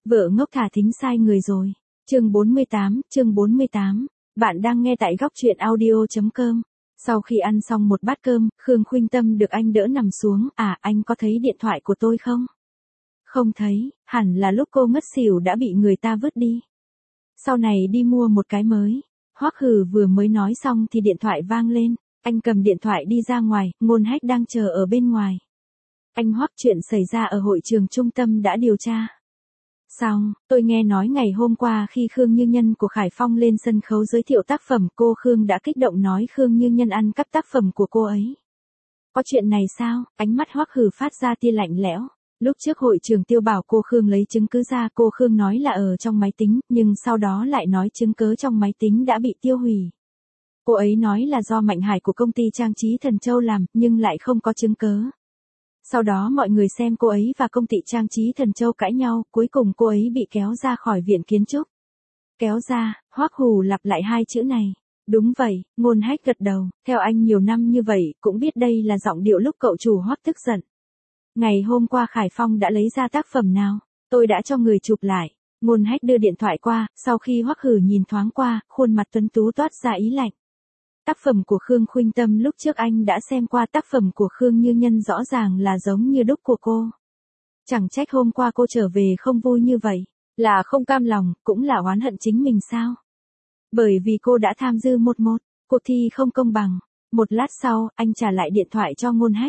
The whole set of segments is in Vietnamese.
Vợ ngốc thả thính sai người rồi. Chương 48. Bạn đang nghe tại góc truyện audio.com. Sau khi ăn xong một bát cơm, Khương Khuynh Tâm được anh đỡ nằm xuống. À, anh có thấy điện thoại của tôi không? Không thấy, hẳn là lúc cô ngất xỉu đã bị người ta vứt đi. Sau này đi mua một cái mới. Hoắc Hử vừa mới nói xong thì điện thoại vang lên. Anh cầm điện thoại đi ra ngoài, Ngôn Hách đang chờ ở bên ngoài. Anh Hoắc, chuyện xảy ra ở hội trường trung tâm đã điều tra xong, tôi nghe nói ngày hôm qua khi Khương Như Nhân của Khải Phong lên sân khấu giới thiệu tác phẩm, cô Khương đã kích động nói Khương Như Nhân ăn cắp tác phẩm của cô ấy. Có chuyện này sao? Ánh mắt Hoắc Hử phát ra tia lạnh lẽo. Lúc trước hội trường Tiêu bảo cô Khương lấy chứng cứ ra, cô Khương nói là ở trong máy tính, nhưng sau đó lại nói chứng cứ trong máy tính đã bị tiêu hủy. Cô ấy nói là do Mạnh Hải của công ty trang trí Thần Châu làm, nhưng lại không có chứng cứ. Sau đó mọi người xem cô ấy và công ty trang trí Thần Châu cãi nhau, cuối cùng cô ấy bị kéo ra khỏi viện kiến trúc. Kéo ra, Hoắc Hủ lặp lại hai chữ này. Đúng vậy, Ngôn Hách gật đầu, theo anh nhiều năm như vậy, cũng biết đây là giọng điệu lúc cậu chủ Hoắc tức giận. Ngày hôm qua Khải Phong đã lấy ra tác phẩm nào? Tôi đã cho người chụp lại. Ngôn Hách đưa điện thoại qua, sau khi Hoắc Hử nhìn thoáng qua, khuôn mặt tuấn tú toát ra ý lạnh. Tác phẩm của Khương Khuynh Tâm lúc trước anh đã xem qua, tác phẩm của Khương Như Nhân rõ ràng là giống như đúc của cô. Chẳng trách hôm qua cô trở về không vui như vậy, là không cam lòng, cũng là oán hận chính mình sao? Bởi vì cô đã tham dự một cuộc thi không công bằng. Một lát sau, anh trả lại điện thoại cho Ngôn Hách.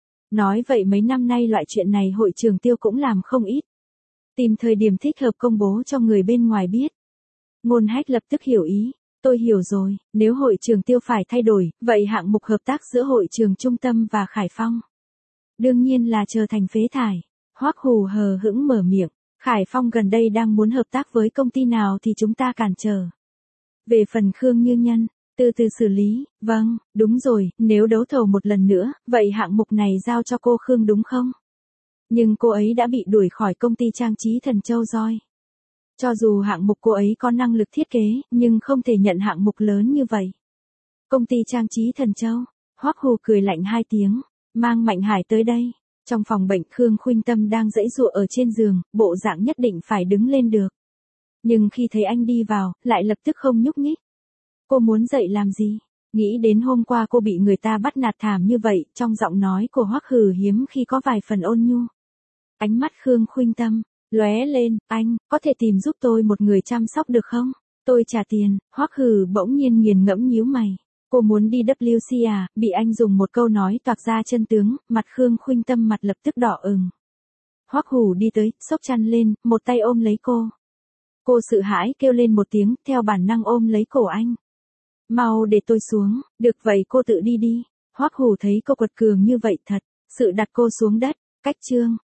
Nói vậy mấy năm nay loại chuyện này hội trường Tiêu cũng làm không ít. Tìm thời điểm thích hợp công bố cho người bên ngoài biết. Ngôn Hách lập tức hiểu ý. Tôi hiểu rồi, nếu hội trường Tiêu phải thay đổi, vậy hạng mục hợp tác giữa hội trường Trung tâm và Khải Phong đương nhiên là trở thành phế thải. Hoắc Hủ hờ hững mở miệng. Khải Phong gần đây đang muốn hợp tác với công ty nào thì chúng ta cản trở. Về phần Khương Như Nhân, từ từ xử lý. Vâng, đúng rồi, nếu đấu thầu một lần nữa, vậy hạng mục này giao cho cô Khương đúng không? Nhưng cô ấy đã bị đuổi khỏi công ty trang trí Thần Châu rồi. Cho dù hạng mục cô ấy có năng lực thiết kế, nhưng không thể nhận hạng mục lớn như vậy. Công ty trang trí Thần Châu. Hoắc Hủ cười lạnh hai tiếng, mang Mạnh Hải tới đây. Trong phòng bệnh, Khương Khuynh Tâm đang giãy giụa ở trên giường, bộ dạng nhất định phải đứng lên được. Nhưng khi thấy anh đi vào, lại lập tức không nhúc nhích. Cô muốn dậy làm gì? Nghĩ đến hôm qua cô bị người ta bắt nạt thảm như vậy, trong giọng nói của Hoắc Hử hiếm khi có vài phần ôn nhu. Ánh mắt Khương Khuynh Tâm lóe lên, anh, có thể tìm giúp tôi một người chăm sóc được không? Tôi trả tiền. Hoắc Hử bỗng nhiên nghiền ngẫm nhíu mày. Cô muốn đi WC à? Bị anh dùng một câu nói toạc ra chân tướng, mặt Khương Khuynh Tâm mặt lập tức đỏ ửng. Hoắc Hủ đi tới, xốc chăn lên, một tay ôm lấy cô. Cô sợ hãi kêu lên một tiếng, theo bản năng ôm lấy cổ anh. Mau để tôi xuống, được vậy cô tự đi đi. Hoắc Hủ thấy cô quật cường như vậy thật, sự đặt cô xuống đất. Cách chương